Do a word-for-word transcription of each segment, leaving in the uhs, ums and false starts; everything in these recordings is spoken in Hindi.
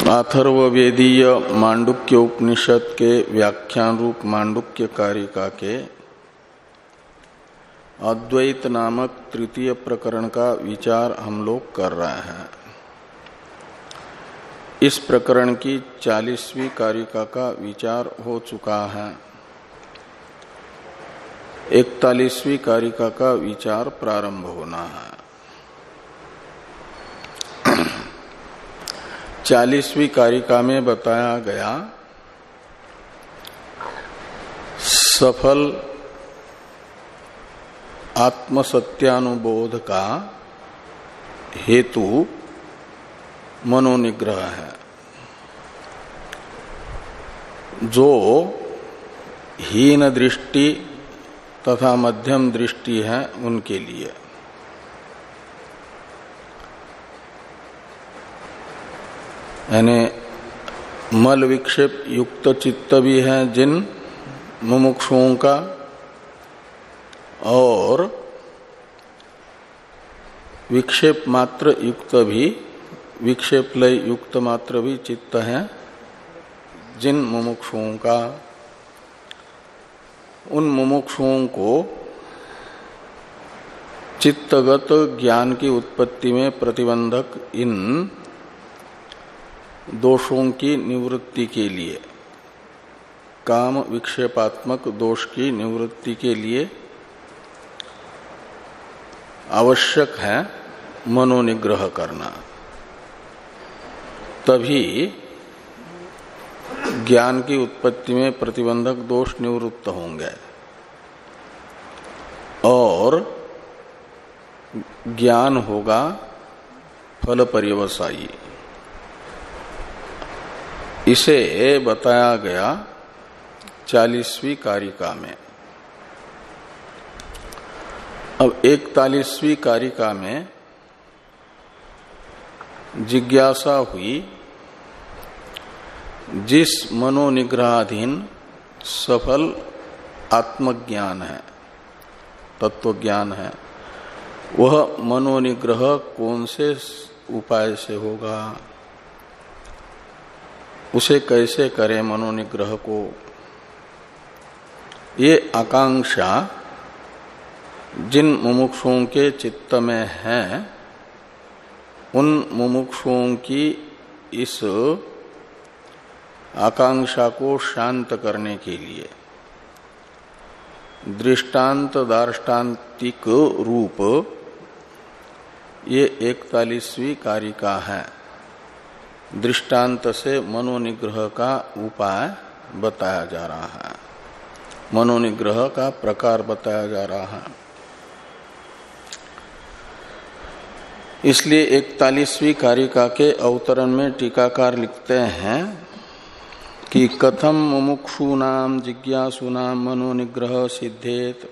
अथर्ववेदीय मांडुक्य उपनिषद के व्याख्यान रूप मांडुक्य कारिका के अद्वैत नामक तृतीय प्रकरण का विचार हम लोग कर रहे हैं। इस प्रकरण की चालीसवीं कारिका का विचार हो चुका है। इकतालीसवीं कारिका का विचार प्रारंभ होना है। चालीसवीं कारिका में बताया गया सफल आत्मसत्यानुबोध का हेतु मनोनिग्रह है। जो हीन दृष्टि तथा मध्यम दृष्टि है उनके लिए यानी मल विक्षेप युक्त चित्त भी है जिन मुमुक्षुओं का, और विक्षेप मात्र युक्त भी विक्षेप लय युक्त मात्र भी चित्त है जिन मुमुक्षुओं का। उन मुमुक्षुओं को चित्तगत ज्ञान की उत्पत्ति में प्रतिबंधक इन दोषों की निवृत्ति के लिए, काम विक्षेपात्मक दोष की निवृत्ति के लिए आवश्यक है मनोनिग्रह करना। तभी ज्ञान की उत्पत्ति में प्रतिबंधक दोष निवृत्त होंगे और ज्ञान होगा फल पर्यवसायी। इसे बताया गया चालीसवीं कारिका में। अब इकतालीसवीं कारिका में जिज्ञासा हुई जिस मनोनिग्रहाधीन सफल आत्मज्ञान है, तत्वज्ञान है, वह मनोनिग्रह कौन से उपाय से होगा, उसे कैसे करें मनोनिग्रह को। ये आकांक्षा जिन मुमुक्षुओं के चित्त में है उन मुमुक्षुओं की इस आकांक्षा को शांत करने के लिए दृष्टांत दार्ष्टान्तिक रूप ये इकतालीसवीं कारिका है। दृष्टांत से मनोनिग्रह का उपाय बताया जा रहा है, मनोनिग्रह का प्रकार बताया जा रहा है। इसलिए इकतालीसवीं कारिका के अवतरण में टीकाकार लिखते हैं कि कथम मुमुक्षूनाम जिज्ञासूनाम मनोनिग्रह सिद्धेत।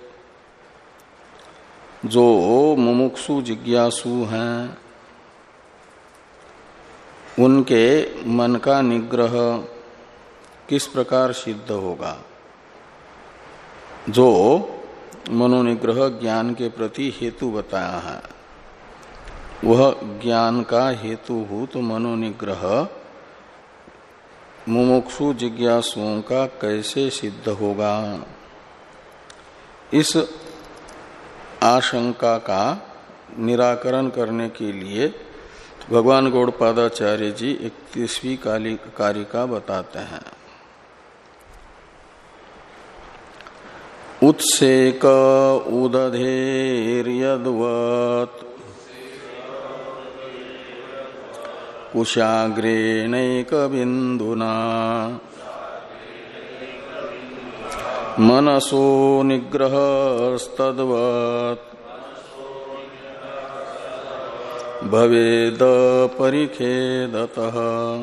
जो मुमुक्षु जिज्ञासु हैं उनके मन का निग्रह किस प्रकार सिद्ध होगा। जो मनोनिग्रह ज्ञान के प्रति हेतु बताया है वह ज्ञान का हेतुभूत मनोनिग्रह मुमुक्षु जिज्ञासुओं का कैसे सिद्ध होगा। इस आशंका का निराकरण करने के लिए भगवान गौड़पादाचार्य जी इकतीसवीं कारिका बताते हैं। उत्सेक उदधेर्यद्वत् कुशाग्रेणैक बिंदुना मनसो निग्रहस्तद्वत् भवेद परिखेदतः।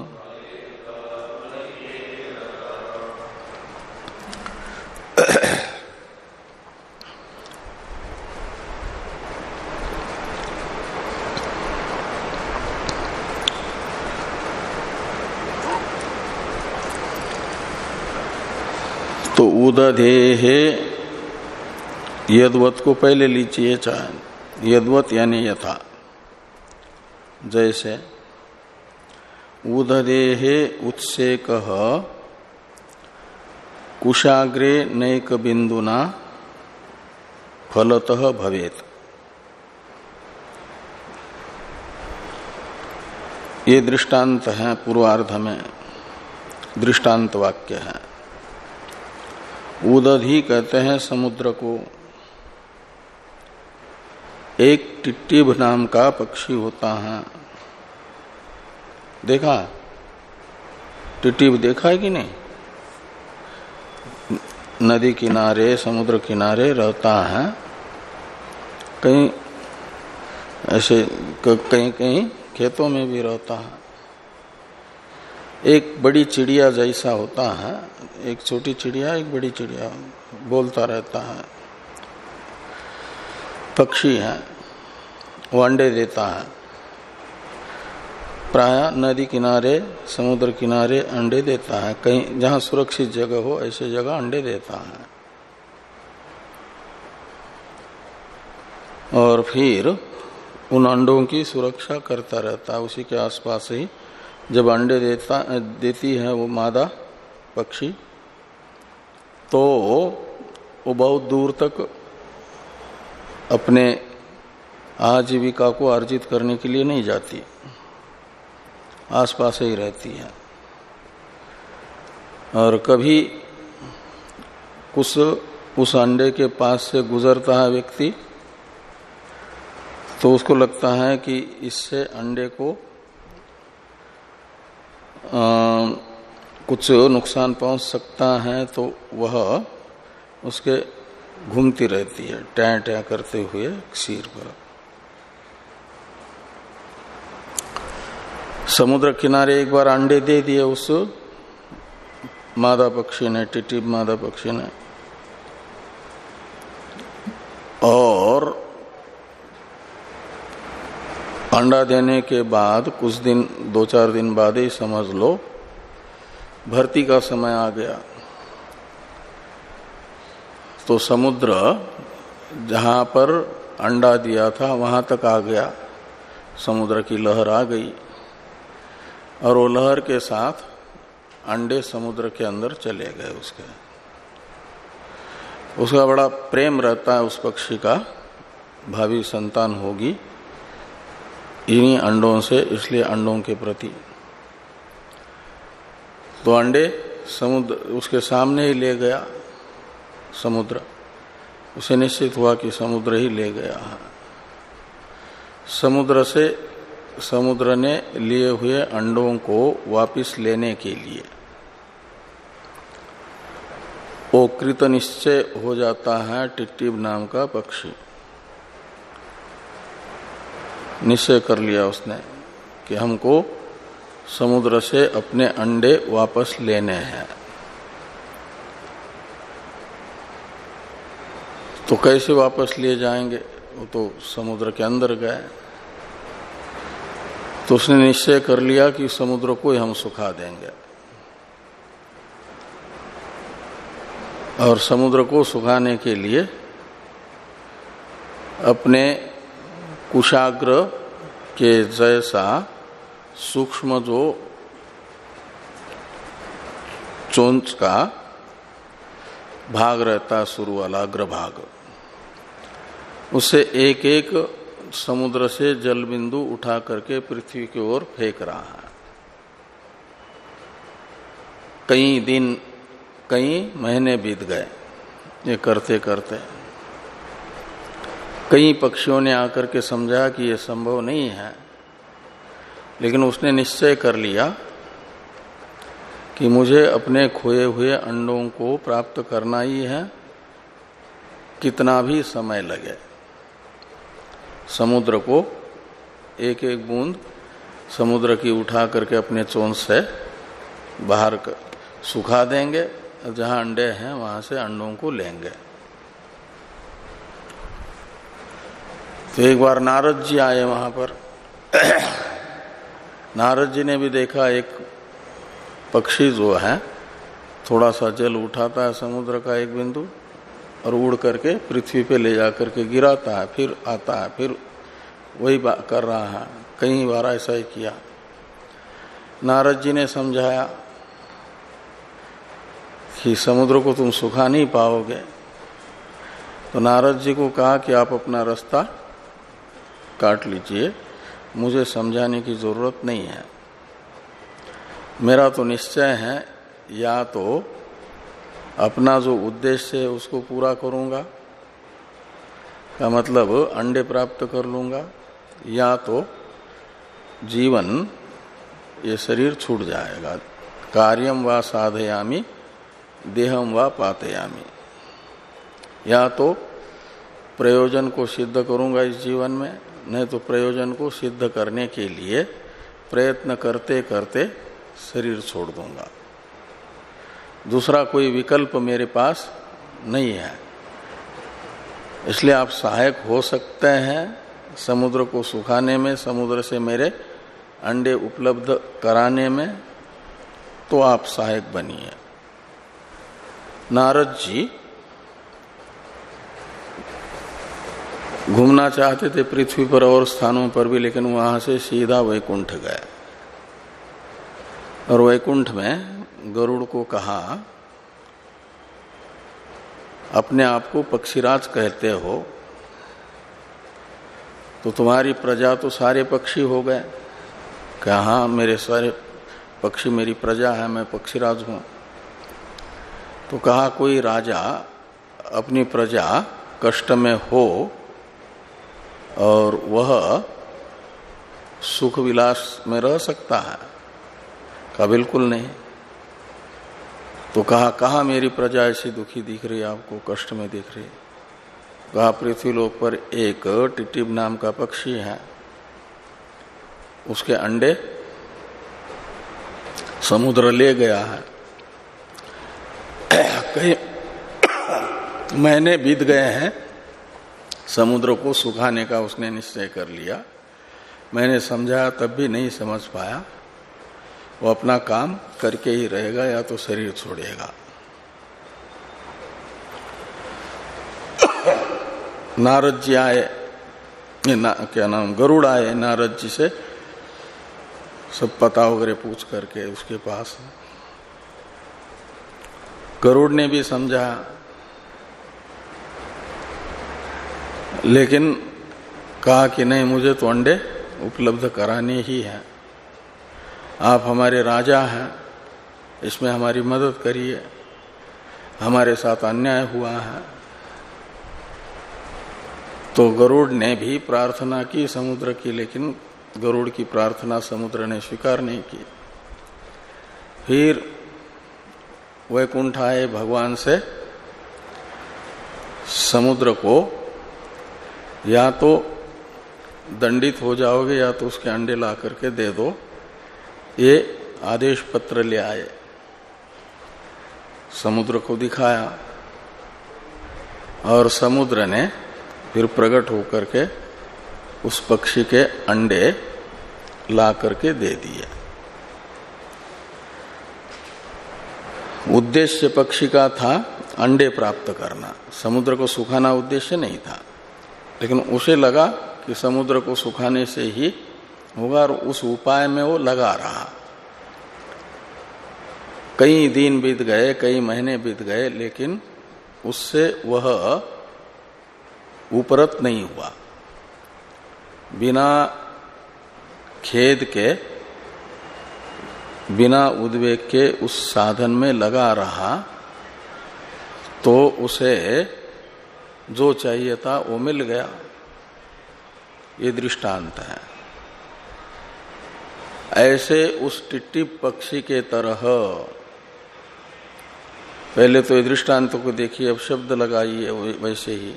तो उदधेहे यद्वत को पहले लीजिए, चाहे यद्वत यानी यथा, जैसे उददेहे उत्सेक कुशाग्रे नैक बिंदुना फलतः भवेत। ये दृष्टांत है, पूर्वार्ध में दृष्टांत वाक्य है। उदधि कहते हैं समुद्र को। एक टिट्टिभ नाम का पक्षी होता है, देखा? टिट्टिभ देखा है कि नहीं? नदी किनारे, समुद्र किनारे रहता है, कहीं ऐसे कहीं कहीं खेतों में भी रहता है। एक बड़ी चिड़िया जैसा होता है, एक छोटी चिड़िया एक बड़ी चिड़िया, बोलता रहता है, पक्षी है, वो अंडे देता है। प्राय नदी किनारे, समुद्र किनारे अंडे देता है, कहीं जहां सुरक्षित जगह हो ऐसे जगह अंडे देता है। और फिर उन अंडों की सुरक्षा करता रहता है, उसी के आसपास ही। जब अंडे देता देती है वो मादा पक्षी, तो वो बहुत दूर तक अपने आजीविका को अर्जित करने के लिए नहीं जाती, आसपास ही रहती है। और कभी कुछ उस अंडे के पास से गुजरता है व्यक्ति, तो उसको लगता है कि इससे अंडे को आ, कुछ नुकसान पहुंच सकता है, तो वह उसके घूमती रहती है टैं टैं करते हुए सिर पर। समुद्र किनारे एक बार अंडे दे दिए उस मादा पक्षी ने, टिटिभ मादा पक्षी ने, और अंडा देने के बाद कुछ दिन, दो चार दिन बाद ही समझ लो भर्ती का समय आ गया। तो समुद्र जहां पर अंडा दिया था वहां तक आ गया, समुद्र की लहर आ गई, और वो लहर के साथ अंडे समुद्र के अंदर चले गए। उसके उसका बड़ा प्रेम रहता है उस पक्षी का, भावी संतान होगी इन्हीं अंडों से, इसलिए अंडों के प्रति। तो अंडे समुद्र उसके सामने ही ले गया समुद्र, उसे निश्चित हुआ कि समुद्र ही ले गया है। समुद्र से समुद्र ने लिए हुए अंडों को वापस लेने के लिए वो कृत निश्चय हो जाता है टिट्टिभ नाम का पक्षी। निश्चय कर लिया उसने कि हमको समुद्र से अपने अंडे वापस लेने हैं। तो कैसे वापस लिए जाएंगे? वो तो समुद्र के अंदर गए। तो उसने निश्चय कर लिया कि समुद्र को ही हम सुखा देंगे, और समुद्र को सुखाने के लिए अपने कुशाग्र के जैसा सूक्ष्म जो चोंच का भाग रहता, शुरू वाला अग्रभाग, उससे एक एक समुद्र से जल बिंदु उठा करके पृथ्वी की ओर फेंक रहा है। कई दिन, कई महीने बीत गए ये करते करते। कई पक्षियों ने आकर के समझा कि यह संभव नहीं है, लेकिन उसने निश्चय कर लिया कि मुझे अपने खोए हुए अंडों को प्राप्त करना ही है, कितना भी समय लगे। समुद्र को एक एक बूंद समुद्र की उठा करके अपने चोंच से बाहर कर, सुखा देंगे, जहां अंडे हैं वहां से अंडों को लेंगे। तो एक बार नारद जी आए वहां पर। नारद जी ने भी देखा एक पक्षी जो है थोड़ा सा जल उठाता है समुद्र का एक बिंदु और उड़ करके पृथ्वी पे ले जाकर के गिराता है, फिर आता है, फिर वही कर रहा है। कई बार ऐसा ही किया। नारद जी ने समझाया कि समुद्र को तुम सुखा नहीं पाओगे, तो नारद जी को कहा कि आप अपना रास्ता काट लीजिए, मुझे समझाने की जरूरत नहीं है। मेरा तो निश्चय है, या तो अपना जो उद्देश्य है उसको पूरा करूंगा, का मतलब अंडे प्राप्त कर लूंगा, या तो जीवन ये शरीर छूट जाएगा। कार्यम वा साधयामि देहम वा पातयामि, या तो प्रयोजन को सिद्ध करूंगा इस जीवन में, नहीं तो प्रयोजन को सिद्ध करने के लिए प्रयत्न करते करते शरीर छोड़ दूंगा। दूसरा कोई विकल्प मेरे पास नहीं है। इसलिए आप सहायक हो सकते हैं समुद्र को सुखाने में, समुद्र से मेरे अंडे उपलब्ध कराने में, तो आप सहायक बनिए। नारद जी घूमना चाहते थे पृथ्वी पर और स्थानों पर भी, लेकिन वहां से सीधा वैकुंठ गए। और वैकुंठ में गरुड़ को कहा, अपने आप को पक्षीराज कहते हो, तो तुम्हारी प्रजा तो सारे पक्षी हो गए। कहा हाँ, मेरे सारे पक्षी मेरी प्रजा है, मैं पक्षीराज हूं। तो कहा कोई राजा अपनी प्रजा कष्ट में हो और वह सुख विलास में रह सकता है? कहा बिल्कुल नहीं। तो कहा कहाँ मेरी प्रजा ऐसी दुखी दिख रही है आपको, कष्ट में दिख रही? कहा पृथ्वीलोक पर एक टिटिब नाम का पक्षी है, उसके अंडे समुद्र ले गया है। कई महीने बीत गए हैं, समुद्र को सुखाने का उसने निश्चय कर लिया। मैंने समझाया तब भी नहीं समझ पाया। वो अपना काम करके ही रहेगा या तो शरीर छोड़ेगा। नारद जी आए, ना, क्या नाम गरुड़ आए नारद जी से सब पता वगैरह पूछ करके उसके पास। गरुड़ ने भी समझा, लेकिन कहा कि नहीं, मुझे तो अंडे उपलब्ध कराने ही है। आप हमारे राजा हैं, इसमें हमारी मदद करिए, हमारे साथ अन्याय हुआ है। तो गरुड़ ने भी प्रार्थना की समुद्र की, लेकिन गरुड़ की प्रार्थना समुद्र ने स्वीकार नहीं की। फिर वैकुंठ आए भगवान से समुद्र को या तो दंडित हो जाओगे या तो उसके अंडे ला करके दे दो, ये आदेश पत्र ले आए। समुद्र को दिखाया और समुद्र ने फिर प्रकट होकर के उस पक्षी के अंडे ला करके दे दिए। उद्देश्य पक्षी का था अंडे प्राप्त करना, समुद्र को सुखाना उद्देश्य नहीं था। लेकिन उसे लगा कि समुद्र को सुखाने से ही होगा और उस उपाय में वो लगा रहा। कई दिन बीत गए, कई महीने बीत गए, लेकिन उससे वह उपरत नहीं हुआ। बिना खेद के, बिना उद्वेग के उस साधन में लगा रहा, तो उसे जो चाहिए था वो मिल गया। ये दृष्टांत है। ऐसे उस टिट्टिप पक्षी के तरह, पहले तो ये दृष्टांत को देखिए, अब शब्द लगाइए वैसे ही।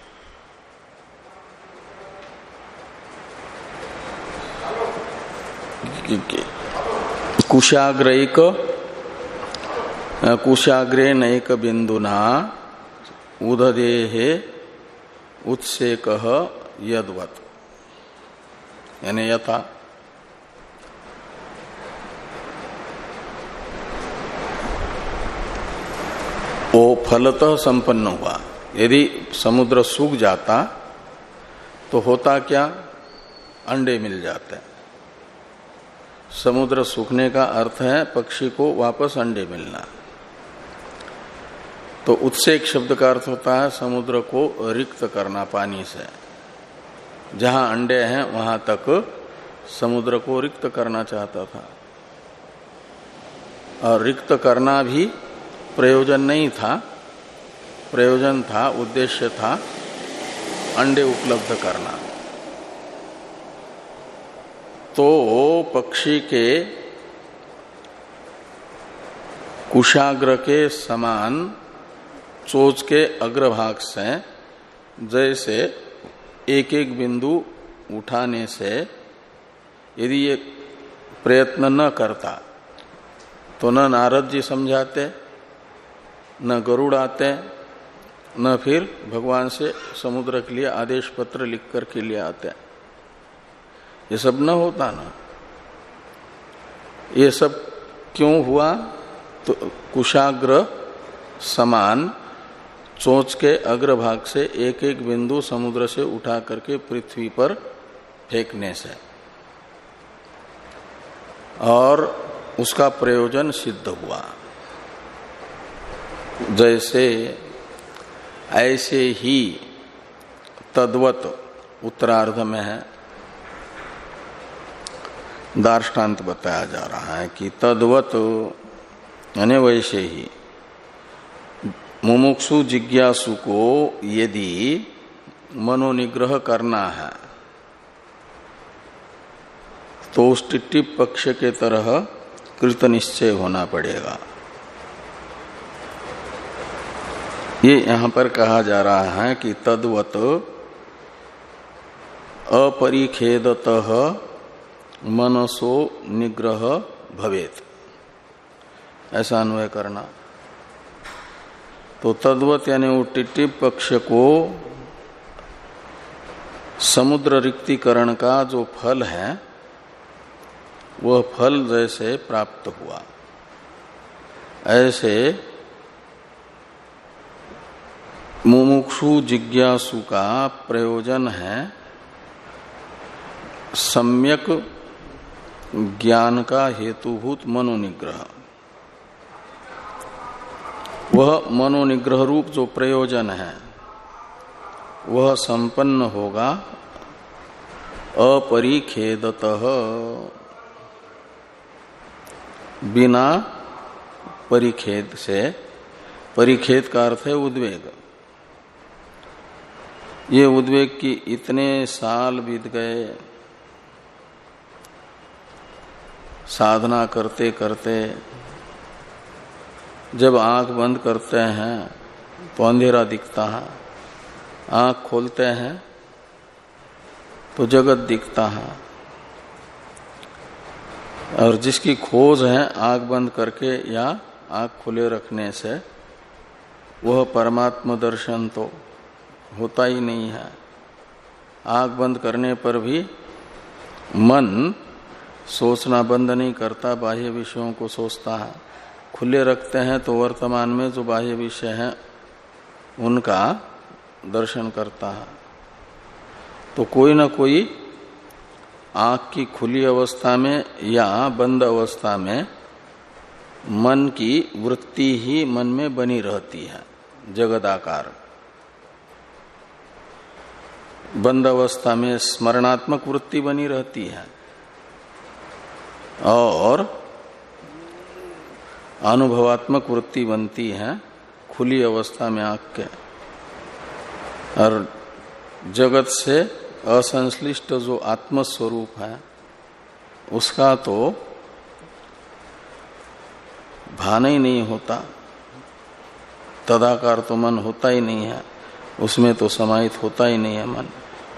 कुशाग्रैक कुशाग्रे नैक बिंदुना उददेहे उत्सेक यद्वत, यानी यथा। वो फलतः संपन्न हुआ। यदि समुद्र सूख जाता तो होता क्या, अंडे मिल जाते। समुद्र सूखने का अर्थ है पक्षी को वापस अंडे मिलना। तो उत्सेक शब्द का अर्थ होता है समुद्र को रिक्त करना पानी से। जहां अंडे हैं वहां तक समुद्र को रिक्त करना चाहता था, और रिक्त करना भी प्रयोजन नहीं था, प्रयोजन था, उद्देश्य था अंडे उपलब्ध करना। तो पक्षी के कुशाग्र के समान चोंच के अग्रभाग से जैसे एक एक बिंदु उठाने से यदि ये प्रयत्न न करता तो न नारद जी समझाते, न गरुड़ आते, न फिर भगवान से समुद्र के लिए आदेश पत्र लिख कर के लिए आते। ये सब न होता ना। ये सब क्यों हुआ? तो कुशाग्र समान चोंच के अग्रभाग से एक एक बिंदु समुद्र से उठा करके पृथ्वी पर फेंकने से, और उसका प्रयोजन सिद्ध हुआ। जैसे ऐसे ही तद्वत उत्तरार्ध में है दार्ष्टान्त बताया जा रहा है कि तद्वत यानी वैसे ही मुमुक्षु जिज्ञासु को यदि मनोनिग्रह करना है तो उस टिट्टिप पक्ष के तरह कृत निश्चय होना पड़ेगा। ये यहां पर कहा जा रहा है कि तद्वत अपरिखेदतः मनसो निग्रह भवेत, ऐसा अन्वय करना। तो तद्वत यानी वो टिट्टिप पक्ष को समुद्र रिक्तीकरण का जो फल है वह फल जैसे प्राप्त हुआ, ऐसे मुमुक्षु जिज्ञासु का प्रयोजन है सम्यक ज्ञान का हेतुभूत मनोनिग्रह। वह मनोनिग्रह रूप जो प्रयोजन है वह संपन्न होगा अपरिखेदतः, बिना परिखेद से। परिखेद का अर्थ है उद्वेग। ये उद्वेग की इतने साल बीत गए, साधना करते करते जब आंख बंद करते हैं तो अंधेरा दिखता है, आंख खोलते हैं तो जगत दिखता है। और जिसकी खोज है आंख बंद करके या आंख खुले रखने से, वह परमात्मा दर्शन तो होता ही नहीं है। आंख बंद करने पर भी मन सोचना बंद नहीं करता, बाह्य विषयों को सोचता है। खुले रखते हैं तो वर्तमान में जो बाह्य विषय हैं उनका दर्शन करता है। तो कोई ना कोई आंख की खुली अवस्था में या बंद अवस्था में मन की वृत्ति ही मन में बनी रहती है, जगदाकार। बंद अवस्था में स्मरणात्मक वृत्ति बनी रहती है और अनुभवात्मक वृत्ति बनती है खुली अवस्था में आंख के। और जगत से असंश्लिष्ट जो आत्मस्वरूप है उसका तो भान ही नहीं होता, तदाकार तो मन होता ही नहीं है, उसमें तो समाहित होता ही नहीं है मन।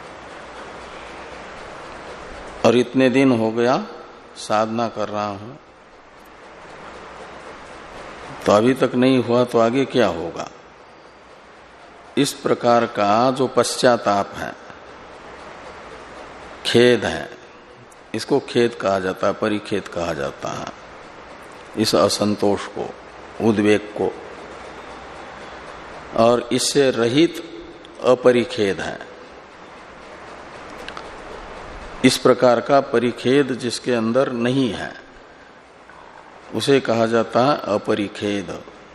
और इतने दिन हो गया साधना कर रहा हूं तो अभी तक नहीं हुआ, तो आगे क्या होगा? इस प्रकार का जो पश्चाताप है, खेद है, इसको खेद कहा जाता है, परिखेद कहा जाता है। इस असंतोष को, उद्वेग को, और इससे रहित अपरिखेद है। इस प्रकार का परिखेद जिसके अंदर नहीं है उसे कहा जाता है अपरिखेद।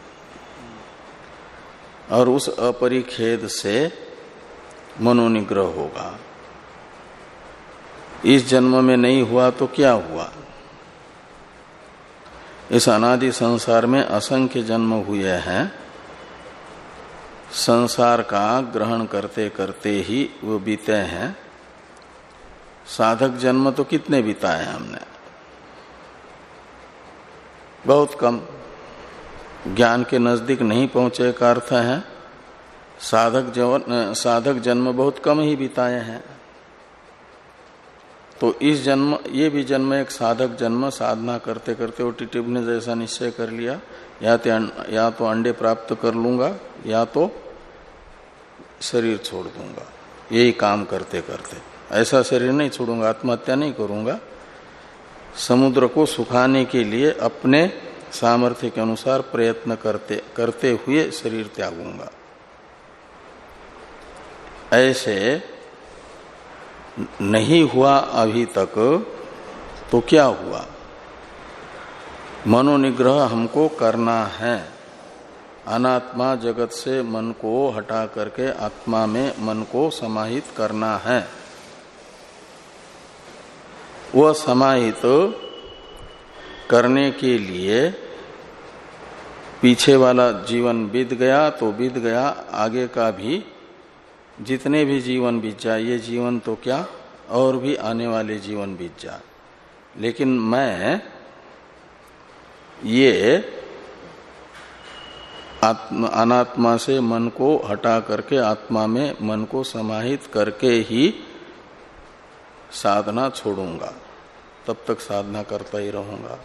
और उस अपरिखेद से मनोनिग्रह होगा। इस जन्म में नहीं हुआ तो क्या हुआ? इस अनादि संसार में असंख्य जन्म हुए हैं। संसार का ग्रहण करते करते ही वो बीते हैं। साधक जन्म तो कितने बिताए हमने? बहुत कम। ज्ञान के नजदीक नहीं पहुंचे का अर्थ है साधक जन्म साधक जन्म बहुत कम ही बिताए हैं। तो इस जन्म ये भी जन्म एक साधक जन्म, साधना करते करते वो टिटिब ने जैसा निश्चय कर लिया या तो या तो अंडे प्राप्त कर लूंगा या तो शरीर छोड़ दूंगा। यही काम करते करते ऐसा शरीर नहीं छोड़ूंगा, आत्महत्या नहीं करूंगा, समुद्र को सुखाने के लिए अपने सामर्थ्य के अनुसार प्रयत्न करते करते हुए शरीर त्यागूंगा। ऐसे नहीं हुआ अभी तक तो क्या हुआ? मनोनिग्रह हमको करना है। अनात्मा जगत से मन को हटा करके आत्मा में मन को समाहित करना है। वह समाहित करने के लिए पीछे वाला जीवन बीत गया तो बीत गया, आगे का भी जितने भी जीवन बीत जाए, ये जीवन तो क्या और भी आने वाले जीवन बीत जाए, लेकिन मैं ये आत्मा अनात्मा से मन को हटा करके आत्मा में मन को समाहित करके ही साधना छोड़ूंगा। तब तक साधना करता ही रहूंगा।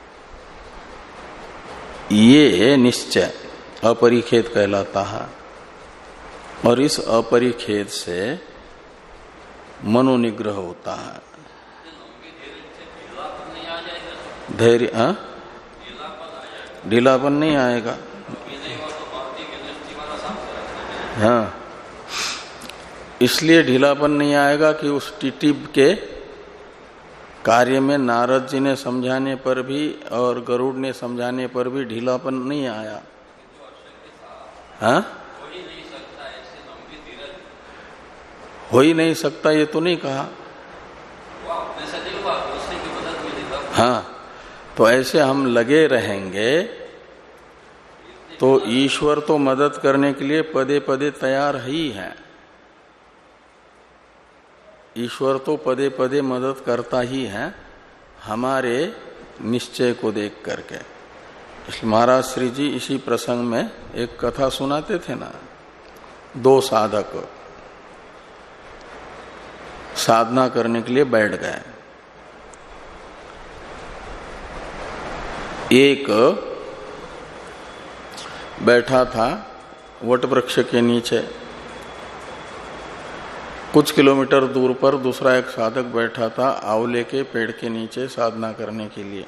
ये निश्चय अपरिखेद कहलाता है। और इस अपरिखेद से मनोनिग्रह होता है। धैर्य ढीलापन नहीं आएगा। हाँ, इसलिए ढीलापन नहीं आएगा कि उस टिटिब के कार्य में नारद जी ने समझाने पर भी और गरुड़ ने समझाने पर भी ढीलापन नहीं आया। हाँ, हो ही नहीं सकता ये तो नहीं कहा। हाँ, तो ऐसे हम लगे रहेंगे तो ईश्वर तो मदद करने के लिए पदे पदे तैयार ही है। ईश्वर तो पदे पदे मदद करता ही है हमारे निश्चय को देख करके। इसलिए महाराज श्री जी इसी प्रसंग में एक कथा सुनाते थे ना। दो साधक साधना करने के लिए बैठ गए। एक बैठा था वट वृक्ष के नीचे, कुछ किलोमीटर दूर पर दूसरा एक साधक बैठा था आंवले के पेड़ के नीचे साधना करने के लिए।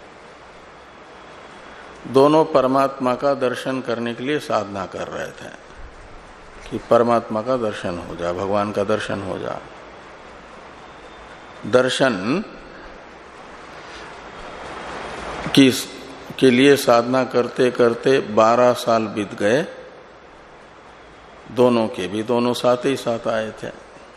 दोनों परमात्मा का दर्शन करने के लिए साधना कर रहे थे कि परमात्मा का दर्शन हो जाए, भगवान का दर्शन हो जाए। दर्शन की के लिए साधना करते करते बारह साल बीत गए। दोनों के भी, दोनों साथ ही साथ आए थे।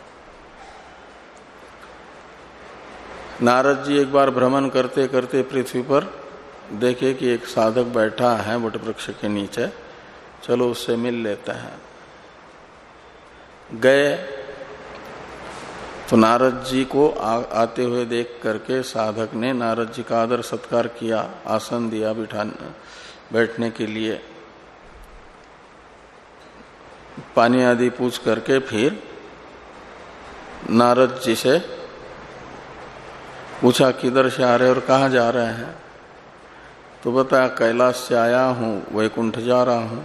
नारद जी एक बार भ्रमण करते करते पृथ्वी पर देखे कि एक साधक बैठा है वट वृक्ष के नीचे, चलो उससे मिल लेते हैं। गए तो नारद जी को आ, आते हुए देख करके साधक ने नारद जी का आदर सत्कार किया, आसन दिया बिठाने बैठने के लिए। पानी आदि पूछ करके फिर नारद जी से पूछा किधर से आ रहे और कहाँ जा रहे हैं? तो बताया कैलाश से आया हूं, वैकुंठ जा रहा हूं।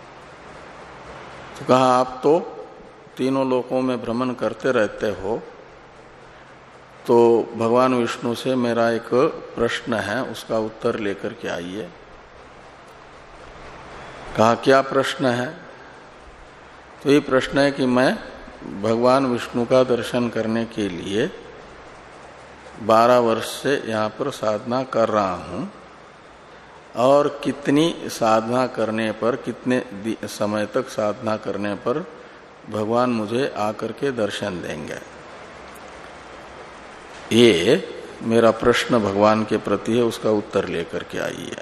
तो कहा आप तो तीनों लोकों में भ्रमण करते रहते हो, तो भगवान विष्णु से मेरा एक प्रश्न है, उसका उत्तर लेकर के आइए। कहा क्या प्रश्न है? तो ये प्रश्न है कि मैं भगवान विष्णु का दर्शन करने के लिए बारह वर्ष से यहाँ पर साधना कर रहा हूँ और कितनी साधना करने पर, कितने समय तक साधना करने पर भगवान मुझे आकर के दर्शन देंगे। ये मेरा प्रश्न भगवान के प्रति है, उसका उत्तर लेकर के आइए।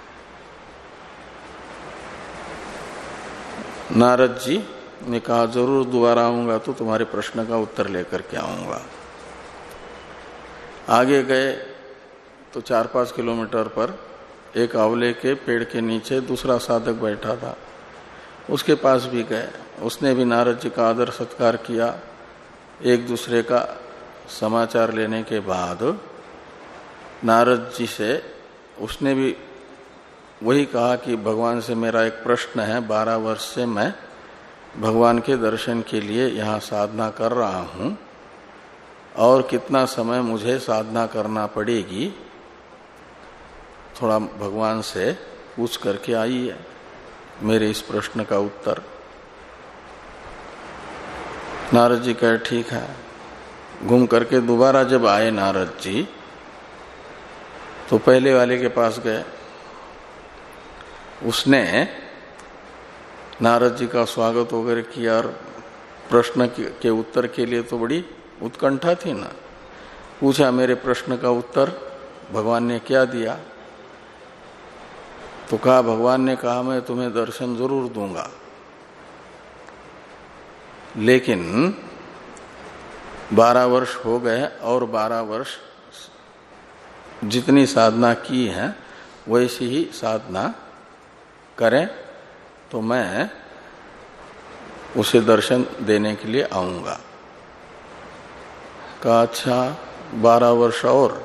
नारद जी ने कहा जरूर दोबारा आऊंगा तो तुम्हारे प्रश्न का उत्तर लेकर के आऊंगा। आगे गए तो चार पांच किलोमीटर पर एक आंवले के पेड़ के नीचे दूसरा साधक बैठा था, उसके पास भी गए। उसने भी नारद जी का आदर सत्कार किया। एक दूसरे का समाचार लेने के बाद नारद जी से उसने भी वही कहा कि भगवान से मेरा एक प्रश्न है, बारह वर्ष से मैं भगवान के दर्शन के लिए यहाँ साधना कर रहा हूँ और कितना समय मुझे साधना करना पड़ेगी, थोड़ा भगवान से पूछ करके आइए मेरे इस प्रश्न का उत्तर। नारद जी कहे ठीक है। घूम करके दोबारा जब आए नारद जी तो पहले वाले के पास गए। उसने नारद जी का स्वागत वगैरह किया और प्रश्न के उत्तर के लिए तो बड़ी उत्कंठा थी ना। पूछा मेरे प्रश्न का उत्तर भगवान ने क्या दिया? तो कहा भगवान ने कहा मैं तुम्हें दर्शन जरूर दूंगा, लेकिन बारह वर्ष हो गए और बारह वर्ष जितनी साधना की है वैसी ही साधना करें तो मैं उसे दर्शन देने के लिए आऊंगा। कहा अच्छा बारह वर्ष और।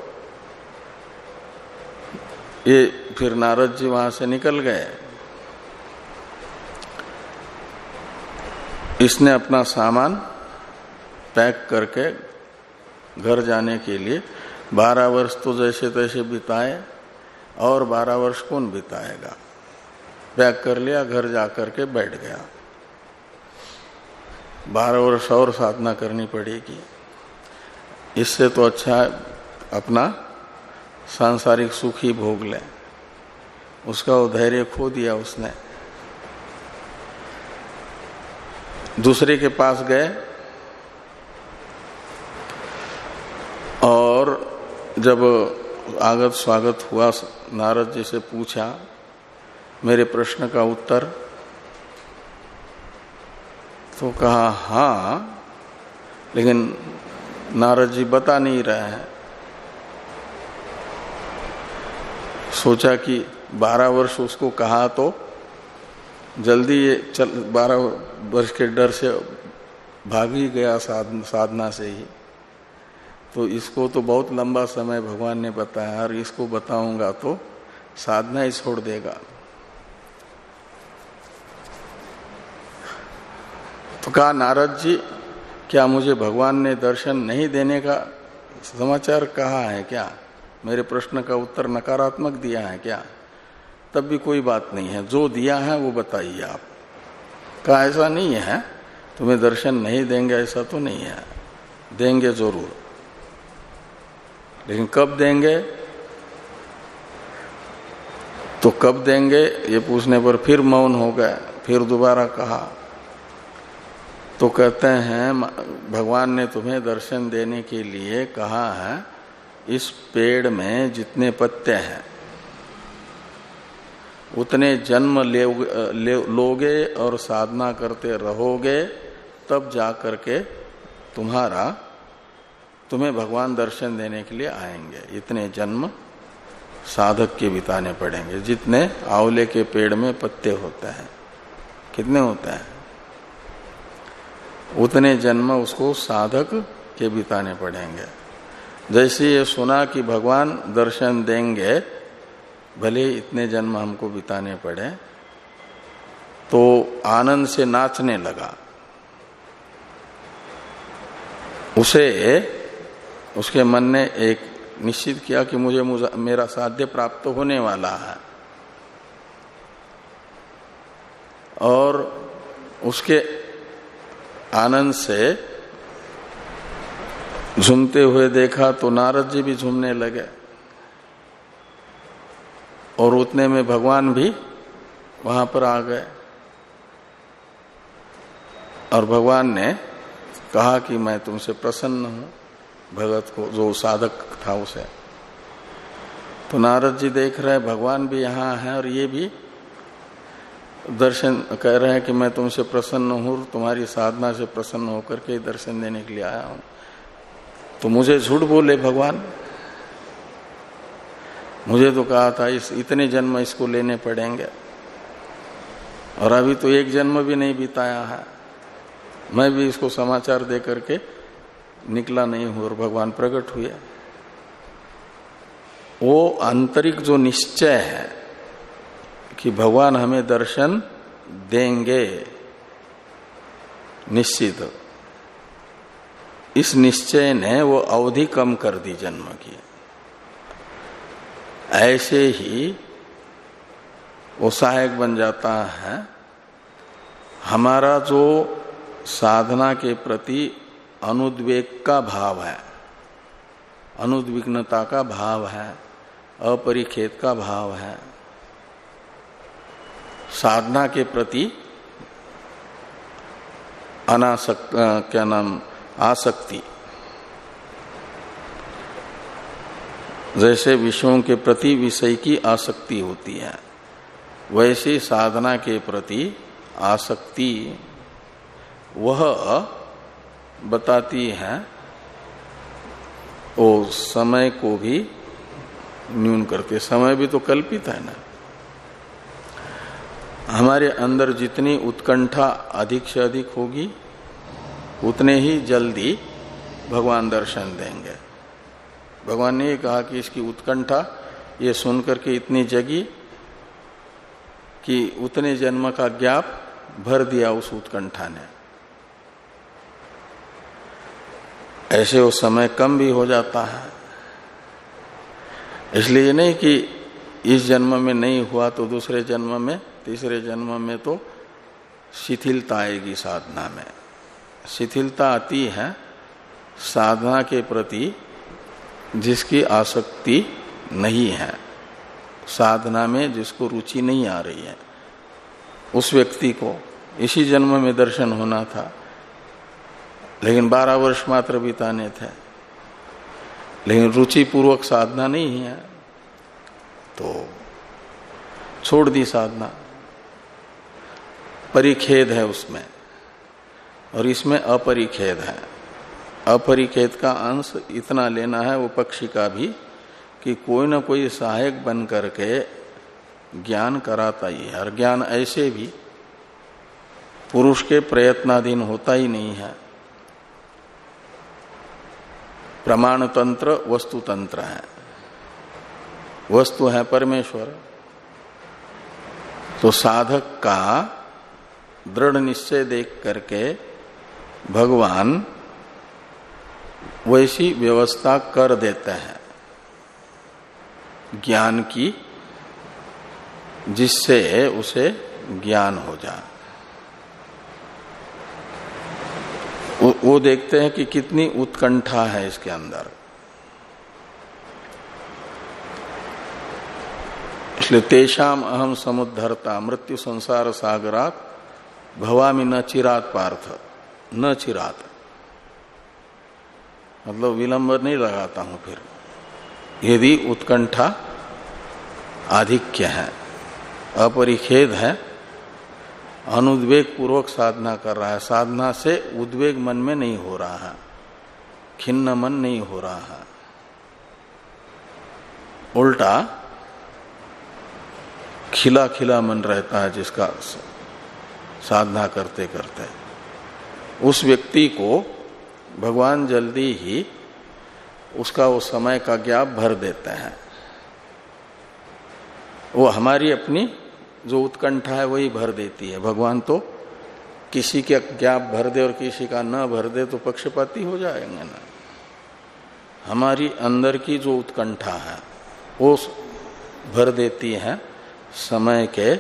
ये फिर नारद जी वहां से निकल गए। इसने अपना सामान पैक करके घर जाने के लिए बारह वर्ष तो जैसे तैसे बिताए और बारह वर्ष कौन बिताएगा। पैक कर लिया, घर जाकर के बैठ गया। बारह वर्ष और साधना करनी पड़ेगी। इससे तो अच्छा अपना सांसारिक सुख ही भोग ले। उसका वो धैर्य खो दिया उसने। दूसरे के पास गए और जब आगत स्वागत हुआ, नारद जी से पूछा मेरे प्रश्न का उत्तर। तो कहा हाँ, लेकिन नारद जी बता नहीं रहे हैं। सोचा कि बारह वर्ष उसको कहा तो जल्दी ये चल बारह वर्ष के डर से भाग ही गया साधना, साधना से ही। तो इसको तो बहुत लंबा समय भगवान ने बताया और इसको बताऊंगा तो साधना ही छोड़ देगा। तो कहा नारद जी क्या मुझे भगवान ने दर्शन नहीं देने का समाचार कहा है क्या? मेरे प्रश्न का उत्तर नकारात्मक दिया है क्या? तब भी कोई बात नहीं है, जो दिया है वो बताइए आप। कहा ऐसा नहीं है, तुम्हें दर्शन नहीं देंगे ऐसा तो नहीं है, देंगे जरूर, लेकिन कब देंगे? तो कब देंगे ये पूछने पर फिर मौन हो गए। फिर दोबारा कहा तो कहते हैं भगवान ने तुम्हें दर्शन देने के लिए कहा है, इस पेड़ में जितने पत्ते हैं उतने जन्म ले, ले लोगे और साधना करते रहोगे, तब जा करके तुम्हारा तुम्हें भगवान दर्शन देने के लिए आएंगे। इतने जन्म साधक के बिताने पड़ेंगे। जितने आंवले के पेड़ में पत्ते होते हैं, कितने होते हैं, उतने जन्म उसको साधक के बिताने पड़ेंगे। जैसे ये सुना कि भगवान दर्शन देंगे, भले इतने जन्म हमको बिताने पड़े, तो आनंद से नाचने लगा। उसे उसके मन ने एक निश्चित किया कि मुझे मेरा साध्य प्राप्त होने वाला है, और उसके आनंद से झूमते हुए देखा तो नारद जी भी झूमने लगे और उतने में भगवान भी वहां पर आ गए और भगवान ने कहा कि मैं तुमसे प्रसन्न हूं, भगत को, जो साधक था उसे। तो नारद जी देख रहे हैं भगवान भी यहाँ है और ये भी दर्शन कह रहे हैं कि मैं तुमसे प्रसन्न हूं, तुम्हारी साधना से प्रसन्न होकर के दर्शन देने के लिए आया हूं। तो मुझे झूठ बोले भगवान, मुझे तो कहा था इस इतने जन्म इसको लेने पड़ेंगे और अभी तो एक जन्म भी नहीं बिताया है, मैं भी इसको समाचार दे करके निकला नहीं हूं और भगवान प्रकट हुए। वो आंतरिक जो निश्चय है कि भगवान हमें दर्शन देंगे निश्चित, इस निश्चय ने वो अवधि कम कर दी जन्म की। ऐसे ही वो सहायक बन जाता है। हमारा जो साधना के प्रति अनुद्वेग का भाव है, अनुद्विग्नता का भाव है, अपरिखेद का भाव है, साधना के प्रति अनासक्त क्या नाम आसक्ति, जैसे विषयों के प्रति विषय की आसक्ति होती है, वैसे साधना के प्रति आसक्ति वह बताती है वो समय को भी न्यून करते। समय भी तो कल्पित है ना। हमारे अंदर जितनी उत्कंठा अधिक से अधिक होगी उतने ही जल्दी भगवान दर्शन देंगे। भगवान ने ये कहा कि इसकी उत्कंठा ये सुनकर के इतनी जगी कि उतने जन्म का ज्ञाप भर दिया उस उत्कंठा ने। ऐसे वो समय कम भी हो जाता है। इसलिए नहीं कि इस जन्म में नहीं हुआ तो दूसरे जन्म में, तीसरे जन्म में तो शिथिलता आएगी साधना में। शिथिलता आती है साधना के प्रति जिसकी आसक्ति नहीं है, साधना में जिसको रुचि नहीं आ रही है, उस व्यक्ति को इसी जन्म में दर्शन होना था, लेकिन बारह वर्ष मात्र बिताने थे, लेकिन रुचि पूर्वक साधना नहीं है तो छोड़ दी साधना। परिखेद है उसमें और इसमें अपरिखेद है। अपरिखेद का अंश इतना लेना है वो पक्षी का भी कि कोई ना कोई सहायक बन करके ज्ञान कराता ही है। और ज्ञान ऐसे भी पुरुष के प्रयत्नाधीन होता ही नहीं है। प्रमाण तंत्र वस्तु तंत्र है, वस्तु है परमेश्वर। तो साधक का दृढ़ निश्चय देख करके भगवान वैसी व्यवस्था कर देते हैं ज्ञान की, जिससे उसे ज्ञान हो जाए। वो देखते हैं कि कितनी उत्कंठा है इसके अंदर। इसलिए तेषाम अहम समुद्धरता मृत्यु संसार सागरात भवामि न चिरात पार्थ, न चिरात मतलब विलंब नहीं लगाता हूं। फिर यदि उत्कंठा आधिक्य है, अपरिखेद है, अनुद्वेग पूर्वक साधना कर रहा है, साधना से उद्वेग मन में नहीं हो रहा है, खिन्न मन नहीं हो रहा है, उल्टा खिला खिला मन रहता है जिसका साधना करते करते, उस व्यक्ति को भगवान जल्दी ही उसका वो समय का ज्ञाप भर देते हैं। वो हमारी अपनी जो उत्कंठा है वही भर देती है। भगवान तो किसी के ज्ञाप भर दे और किसी का न भर दे तो पक्षपाती हो जाएंगे ना। हमारी अंदर की जो उत्कंठा है वो भर देती है समय के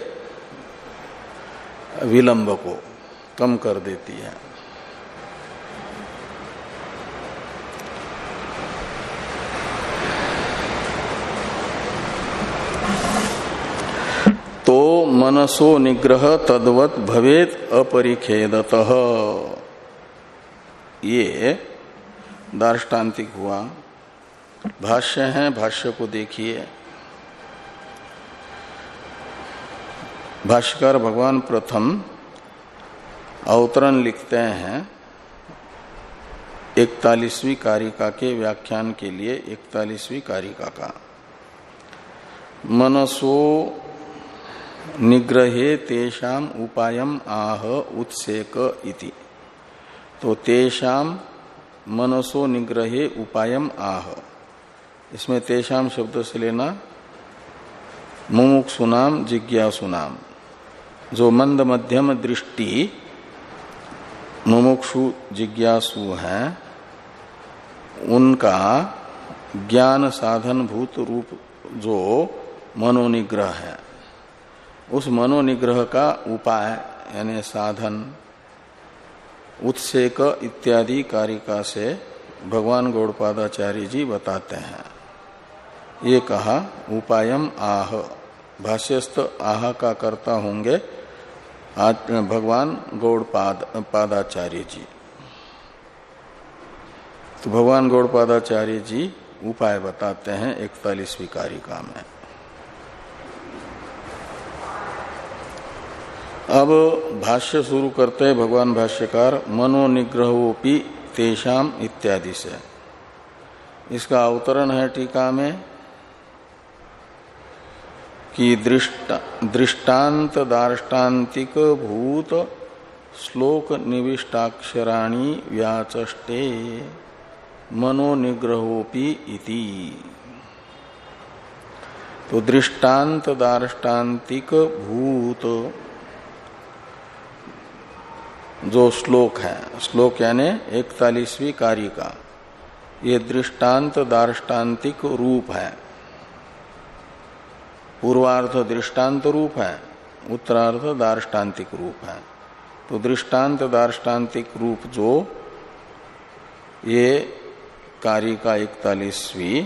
विलंब को कम कर देती है। तो मनसो निग्रह तद्वत भवेत अपरिखेदतः, ये दार्ष्टान्तिक हुआ। भाष्य है, भाष्य को देखिए। भाष्यकार भगवान प्रथम अवतरण लिखते हैं इकतालीसवीं कारिका के व्याख्यान के लिए। इकतालीसवीं कारिका का मनसो निग्रहे तेषाम उपायम आह उत्सेक इति। तो तेषाम मनसो निग्रहे उपायम आह, इसमें तेषाम शब्द से लेना मुमुक्षुनाम जिज्ञासुनाम, जो मंद मध्यम दृष्टि मुमुक्षु जिज्ञासु हैं, उनका ज्ञान साधन भूत रूप जो मनोनिग्रह है, उस मनोनिग्रह का उपाय यानी साधन उत्सेक इत्यादि कारिका से भगवान गौड़पादाचार्य जी बताते हैं। ये कहा उपायम आह, भाष्यस्थ आह का कर्ता होंगे भगवान गौड़पाद पादाचार्य जी। तो भगवान गौड़पादाचार्य जी उपाय बताते हैं इकतालीसवीं कारिका में। अब भाष्य शुरू करते हैं भगवान भाष्यकार मनोनिग्रहोपि तेषाम इत्यादि से। इसका अवतरण है टीका में कि दृष्टा दृष्टांत दार्ष्टान्तिक भूत श्लोक निविष्टाक्षराणि व्याचष्टे मनोनिग्रहोपि इति। तो दृष्टांत दार्ष्टान्तिक भूत जो श्लोक है, श्लोक यानी इकतालीसवीं कारिका, ये दृष्टांत दार्ष्टान्तिक रूप है। पूर्वार्ध दृष्टांत रूप है, उत्तरार्ध दार्ष्टान्तिक रूप है। तो दृष्टांत दार्ष्टान्तिक रूप जो ये कारिका इकतालीसवीं,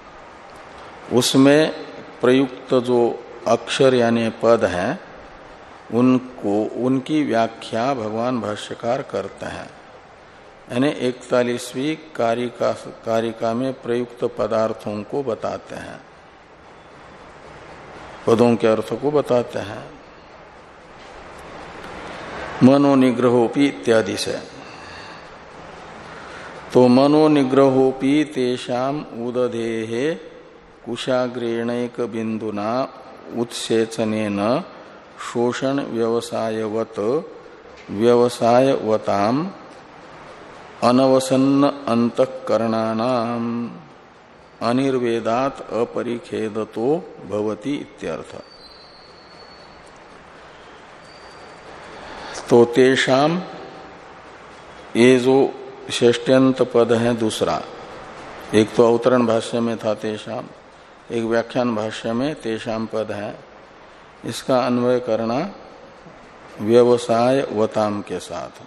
उसमें प्रयुक्त जो अक्षर यानी पद हैं, उनको उनकी व्याख्या भगवान भाष्यकार करते हैं। यानी इकतालीसवीं कारिका कारिका में प्रयुक्त पदार्थों को बताते हैं, पदों के अर्थ को बताते हैं। मनोनिग्रहोपि इत्यादि से। तो मनोनिग्रहोपि तेषाम उदधेहे कुशाग्रेणैक बिंदुना उत्सेचनेन शोषण व्यवसायवत व्यवसायवताम अनवसन्न अंतःकरणानाम अनिर्वेदात अपरिखेदतो भवति इत्यर्थ। तो तेषाम, ये जो षष्ट्यंत पद है दूसरा, एक तो अवतरण भाष्य में था तेषाम, एक व्याख्यान भाष्य में तेषाम पद है, इसका अन्वय करना व्यवसाय वताम के साथ।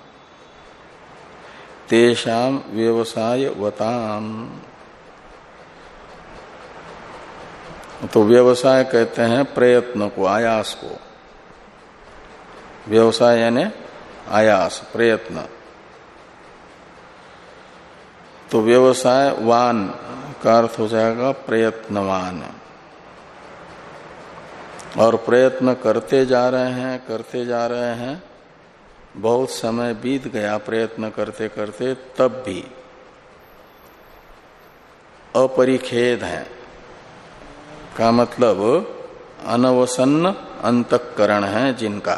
तेषाम व्यवसाय वताम, तो व्यवसाय कहते हैं प्रयत्न को, आयास को। व्यवसाय यानी आयास, प्रयत्न। तो व्यवसाय वान का अर्थ हो जाएगा प्रयत्नवान। और प्रयत्न करते जा रहे हैं, करते जा रहे हैं, बहुत समय बीत गया प्रयत्न करते करते, तब भी अपरिखेद है का मतलब अनवसन्न अंतःकरण है जिनका,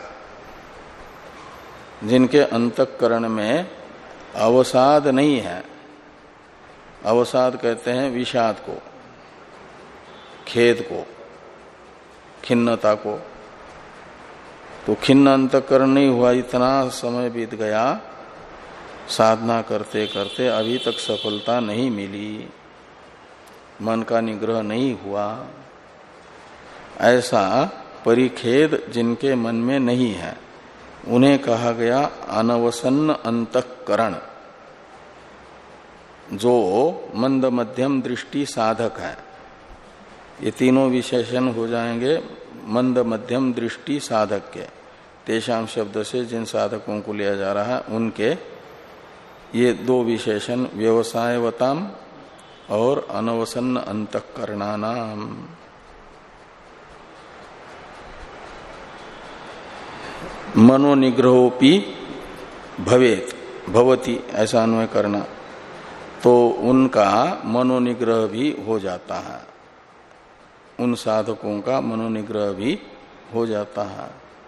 जिनके अंतःकरण में अवसाद नहीं है। अवसाद कहते हैं विषाद को, खेद को, खिन्नता को। तो खिन्न अंतःकरण नहीं हुआ, इतना समय बीत गया साधना करते करते, अभी तक सफलता नहीं मिली, मन का निग्रह नहीं हुआ, ऐसा परिखेद जिनके मन में नहीं है, उन्हें कहा गया अनवसन्न अंतःकरण, जो मंद मध्यम दृष्टि साधक है। ये तीनों विशेषण हो जाएंगे मंद मध्यम दृष्टि साधक के, तेषाम शब्द से जिन साधकों को लिया जा रहा है उनके ये दो विशेषण व्यवसायवताम और अनवसन्न अंतःकरणानाम। मनोनिग्रहोपि भवेत भवति ऐसा अन्वय करना, तो उनका मनोनिग्रह भी हो जाता है, उन साधकों का मनोनिग्रह भी हो जाता है।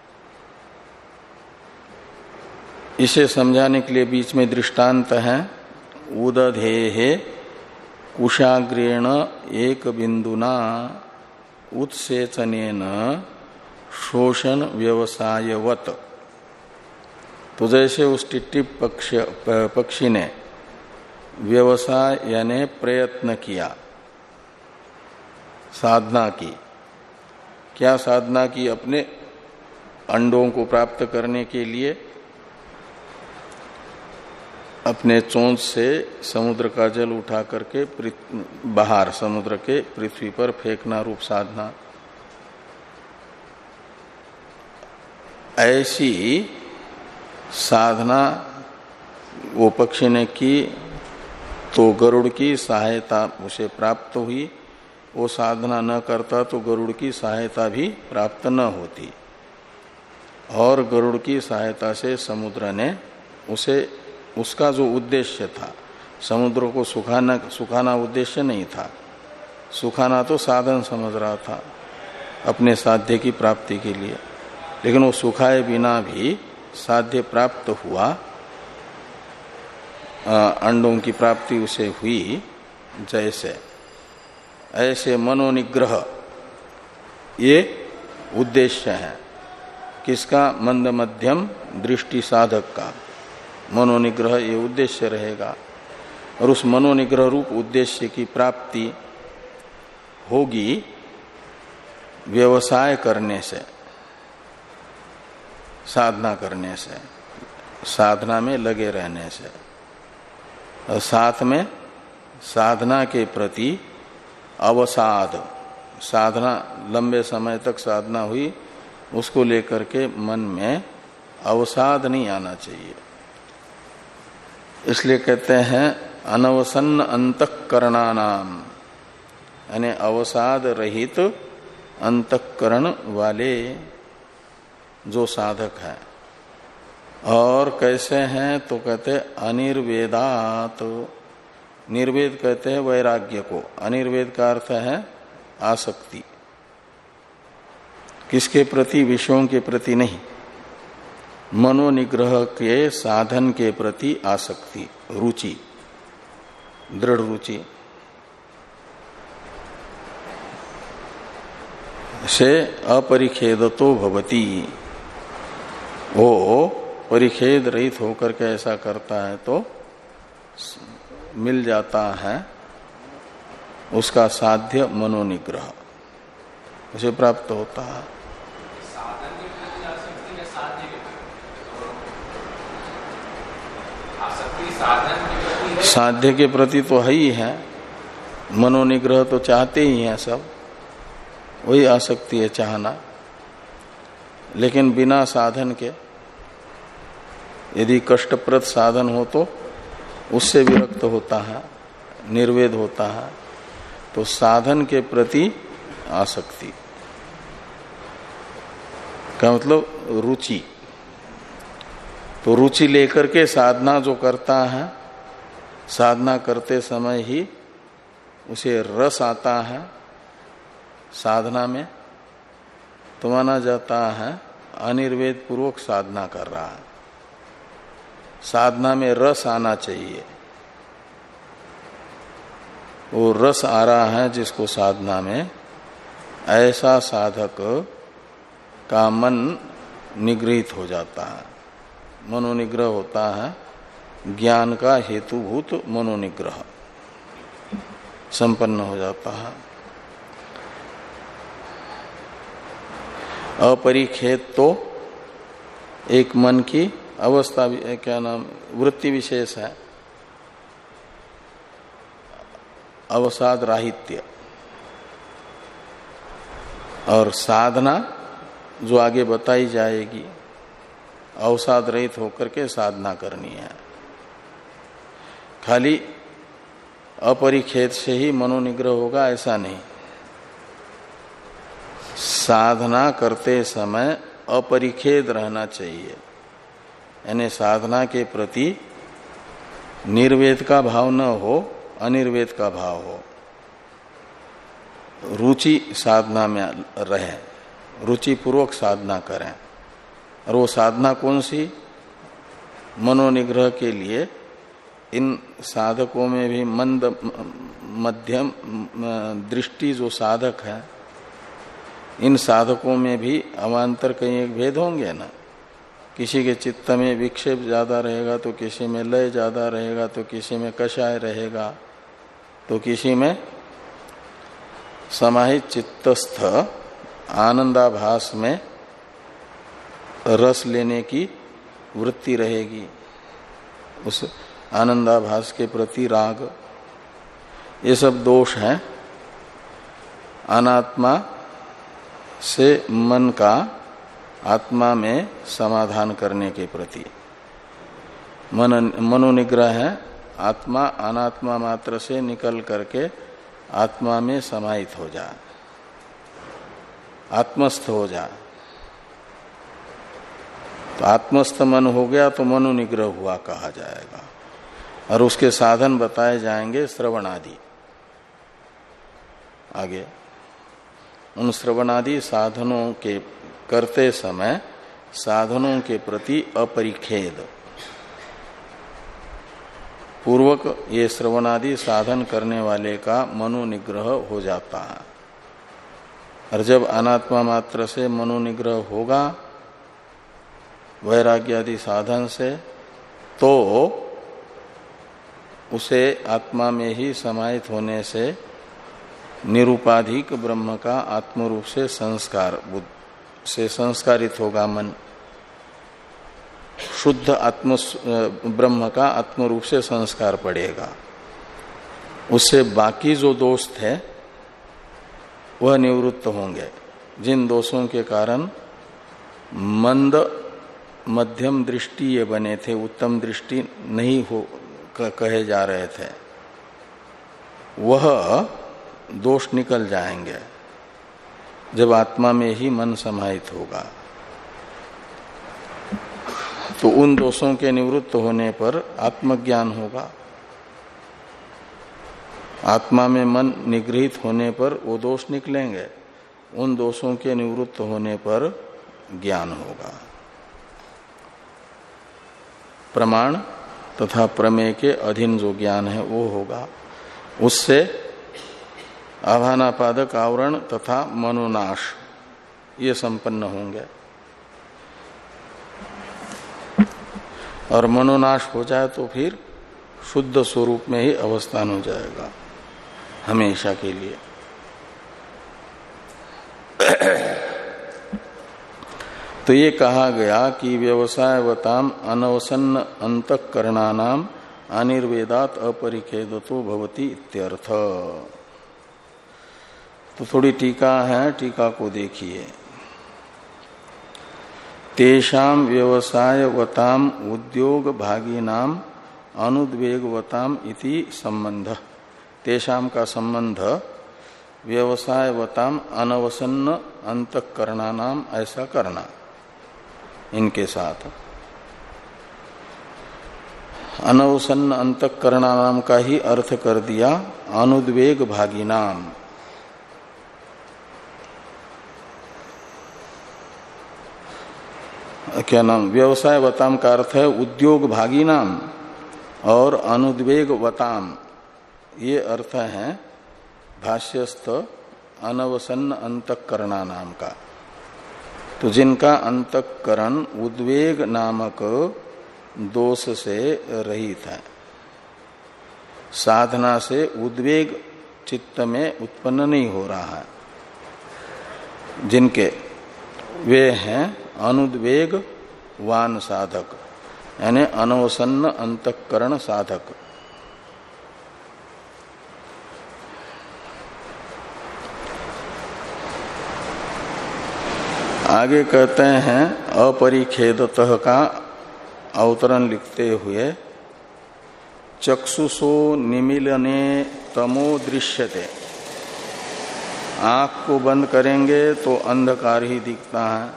इसे समझाने के लिए बीच में दृष्टांत है, उदधेहे कुशाग्रेण एक बिंदुना उत्सेचनेन शोषण व्यवसायवत। तो जैसे उस टिट्टी पक्ष पक्षी ने व्यवसाय यानी प्रयत्न किया, साधना की, क्या साधना की? अपने अंडों को प्राप्त करने के लिए अपने चोंच से समुद्र का जल उठा करके बाहर समुद्र के पृथ्वी पर फेंकना रूप साधना, ऐसी साधना वो पक्षी ने की तो गरुड़ की सहायता उसे प्राप्त हुई। वो साधना न करता तो गरुड़ की सहायता भी प्राप्त न होती, और गरुड़ की सहायता से समुद्र ने उसे, उसका जो उद्देश्य था, समुद्र को सुखाना सुखाना उद्देश्य नहीं था, सुखाना तो साधन समझ रहा था अपने साध्य की प्राप्ति के लिए, लेकिन वो सुखाए बिना भी साध्य प्राप्त हुआ, अंडों की प्राप्ति उसे हुई। जैसे ऐसे मनोनिग्रह ये उद्देश्य है किसका? मंद मध्यम दृष्टि साधक का मनोनिग्रह ये उद्देश्य रहेगा, और उस मनोनिग्रह रूप उद्देश्य की प्राप्ति होगी व्यवसाय करने से, साधना करने से, साधना में लगे रहने से, और साथ में साधना के प्रति अवसाद, साधना लंबे समय तक साधना हुई उसको लेकर के मन में अवसाद नहीं आना चाहिए। इसलिए कहते हैं अनवसन्न अंतःकरणानाम, यानी अवसाद रहित अंतःकरण वाले जो साधक है। और कैसे हैं? तो कहते अनिर्वेदात, निर्वेद कहते हैं वैराग्य को, अनिर्वेद का अर्थ है आसक्ति। किसके प्रति? विषयों के प्रति नहीं, मनोनिग्रह के साधन के प्रति आसक्ति, रुचि, दृढ़ रुचि से अपरिखेदतो भवति। वो परिखेद रहित होकर के ऐसा करता है तो मिल जाता है उसका साध्य मनोनिग्रह, उसे प्राप्त होता है। साध्य के प्रति तो है ही है, मनोनिग्रह तो चाहते ही हैं सब, वही आसक्ति है चाहना। लेकिन बिना साधन के यदि कष्टप्रद साधन हो तो उससे विरक्त होता है, निर्वेद होता है। तो साधन के प्रति आसक्ति का मतलब रुचि, तो रुचि लेकर के साधना जो करता है, साधना करते समय ही उसे रस आता है साधना में, तो माना जाता है अनिर्वेद पूर्वक साधना कर रहा है। साधना में रस आना चाहिए, वो रस आ रहा है जिसको साधना में, ऐसा साधक का मन निगृहित हो जाता है। मनोनिग्रह होता है ज्ञान का हेतुभूत, मनोनिग्रह संपन्न हो जाता है। अपरिखेद तो एक मन की अवस्था, क्या नाम, वृत्ति विशेष है, अवसाद राहित्य। और साधना जो आगे बताई जाएगी, अवसाद रहित होकर के साधना करनी है। खाली अपरिखेद से ही मनोनिग्रह होगा ऐसा नहीं। साधना करते समय अपरिखेद रहना चाहिए, यानी साधना के प्रति निर्वेद का भाव न हो, अनिर्वेद का भाव हो। रुचि साधना में रहे, रुचि पूर्वक साधना करें। और वो साधना कौन सी? मनोनिग्रह के लिए इन साधकों में भी मंद मध्यम दृष्टि जो साधक है, इन साधकों में भी अवान्तर कहीं एक भेद होंगे ना। किसी के चित्त में विक्षेप ज्यादा रहेगा तो किसी में लय ज्यादा रहेगा, तो किसी में कषाय रहेगा, तो किसी में समाहित चित्तस्थ आनंदाभास में रस लेने की वृत्ति रहेगी, उस आनंदाभास के प्रति राग। ये सब दोष हैं अनात्मा से मन का आत्मा में समाधान करने के प्रति। मन मनोनिग्रह है आत्मा अनात्मा मात्र से निकल करके आत्मा में समाहित हो जाए, आत्मस्थ हो जाए। तो आत्मस्थ मन हो गया तो मनोनिग्रह हुआ कहा जाएगा। और उसके साधन बताए जाएंगे श्रवण आदि। आगे उन श्रवणादि साधनों के करते समय साधनों के प्रति अपरिखेद पूर्वक ये श्रवणादि साधन करने वाले का मनोनिग्रह हो जाता है। और जब अनात्मा मात्र से मनोनिग्रह होगा वैराग्य आदि साधन से, तो उसे आत्मा में ही समाहित होने से निरुपाधिक ब्रह्म का आत्मरूप से संस्कार बुद्ध से संस्कारित होगा मन। शुद्ध आत्म ब्रह्म का आत्मरूप से संस्कार पड़ेगा। उससे बाकी जो दोष थे वह निवृत्त होंगे। जिन दोषों के कारण मंद मध्यम दृष्टि ये बने थे, उत्तम दृष्टि नहीं हो कहे जा रहे थे, वह दोष निकल जाएंगे जब आत्मा में ही मन समाहित होगा। तो उन दोषों के निवृत्त होने पर आत्मज्ञान होगा। आत्मा में मन निगृहित होने पर वो दोष निकलेंगे, उन दोषों के निवृत्त होने पर ज्ञान होगा। प्रमाण तथा प्रमेय के अधीन जो ज्ञान है वो होगा। उससे आभानापादक आवरण तथा मनोनाश ये संपन्न होंगे। और मनोनाश हो जाए तो फिर शुद्ध स्वरूप में ही अवस्थान हो जाएगा हमेशा के लिए। तो ये कहा गया कि व्यवसायवताम अनवसन्न अंतःकरणानाम अनिर्वेदात अपरिखेदतो भवति इत्यर्थ। तो थोड़ी टीका है, टीका को देखिए। तेषाम व्यवसायवताम उद्योग भागिनाम अनुद्वेगवताम इति संबंध। तेषाम का संबंध व्यवसायवताम अनवसन्न अंतःकरणानाम ऐसा करना इनके साथ। अनवसन्न अंतःकरणानाम का ही अर्थ कर दिया अनुद्वेग भागिनाम। क्या नाम? व्यवसाय वताम का अर्थ है उद्योग भागी नाम, और अनुद्वेग वताम ये अर्थ है भाष्यस्थ अनवसन्न अंतःकरणा नाम का। तो जिनका अंतःकरण उद्वेग नामक दोष से रहित है, साधना से उद्वेग चित्त में उत्पन्न नहीं हो रहा है, जिनके वे हैं अनुद्वेग वान साधक, यानी अनवसन्न अंतःकरण साधक। आगे कहते हैं अपरिखेदतः का अवतरण लिखते हुए चक्षुषो निमीलने तमो दृश्यते, आंख को बंद करेंगे तो अंधकार ही दिखता है,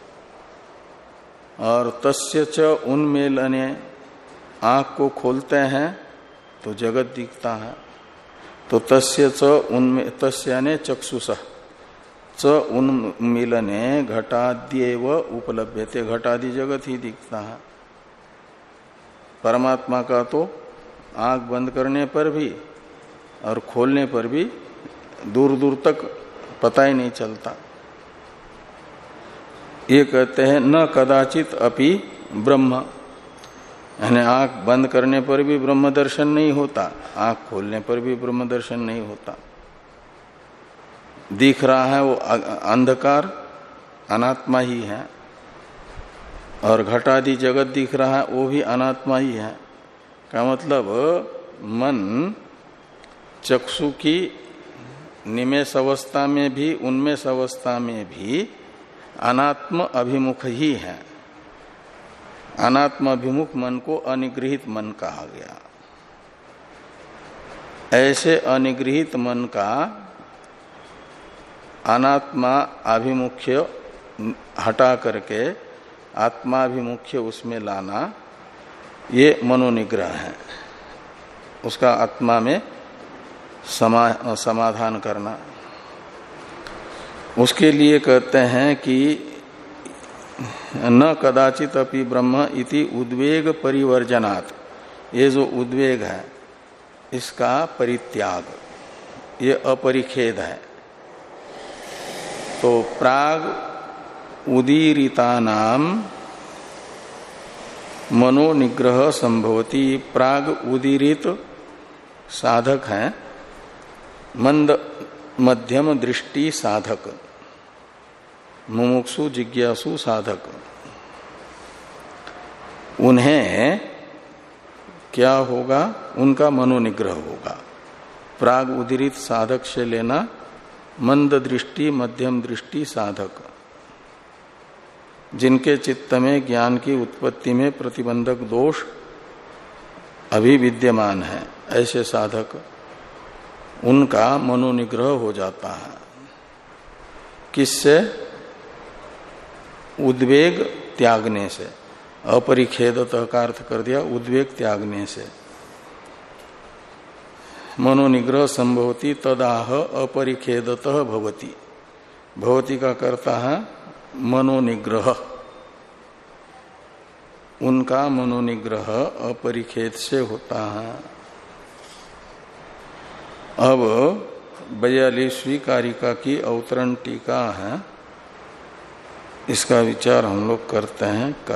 और तस्य च उन्मीलने, आंख को खोलते हैं तो जगत दिखता है। तो तस्य च उन्मे तस्याने चक्षुष च उन्मीलने घटाद्येव उपलभ्यते, घटादि जगत ही दिखता है। परमात्मा का तो आंख बंद करने पर भी और खोलने पर भी दूर दूर तक पता ही नहीं चलता। ये कहते हैं न कदाचित अपि ब्रह्म, यानी आंख बंद करने पर भी ब्रह्म दर्शन नहीं होता, आंख खोलने पर भी ब्रह्म दर्शन नहीं होता। दिख रहा है वो अंधकार, अनात्मा ही है, और घटादि जगत दिख रहा है वो भी अनात्मा ही है। का मतलब मन चक्षु की निमेष अवस्था में भी उन्मेष अवस्था में भी अनात्म अभिमुख ही है। अनात्म अभिमुख मन को अनिगृहित मन कहा गया। ऐसे अनिगृहित मन का अनात्मा अभिमुख्य हटा करके आत्माभिमुख्य उसमें लाना, ये मनोनिग्रह है। उसका आत्मा में समा, समाधान करना। उसके लिए कहते हैं कि न कदाचित अपि ब्रह्म इति उद्वेग परिवर्जनात्, ये जो उद्वेग है इसका परित्याग, ये अपरिखेद है। तो प्राग उदीरितानाम मनोनिग्रह संभवती, प्राग उदीरित साधक हैं मंद मध्यम दृष्टि साधक, मुमुक्षु जिज्ञासु साधक, उन्हें क्या होगा? उनका मनोनिग्रह होगा। प्राग उदीरित साधक से लेना मंद दृष्टि मध्यम दृष्टि साधक, जिनके चित्त में ज्ञान की उत्पत्ति में प्रतिबंधक दोष अभी विद्यमान है, ऐसे साधक, उनका मनोनिग्रह हो जाता है। किससे? उद्वेग त्यागने से। अपरिखेदतः का अर्थ कर दिया उद्वेग त्यागने से। मनोनिग्रह संभवती तदाह अपरिखेदतः भवति, भवति का करता है मनोनिग्रह, उनका मनोनिग्रह अपरिखेद से होता है। अब बयालीसवीं कारिका की अवतरण टीका है, इसका विचार हम लोग करते हैं कल।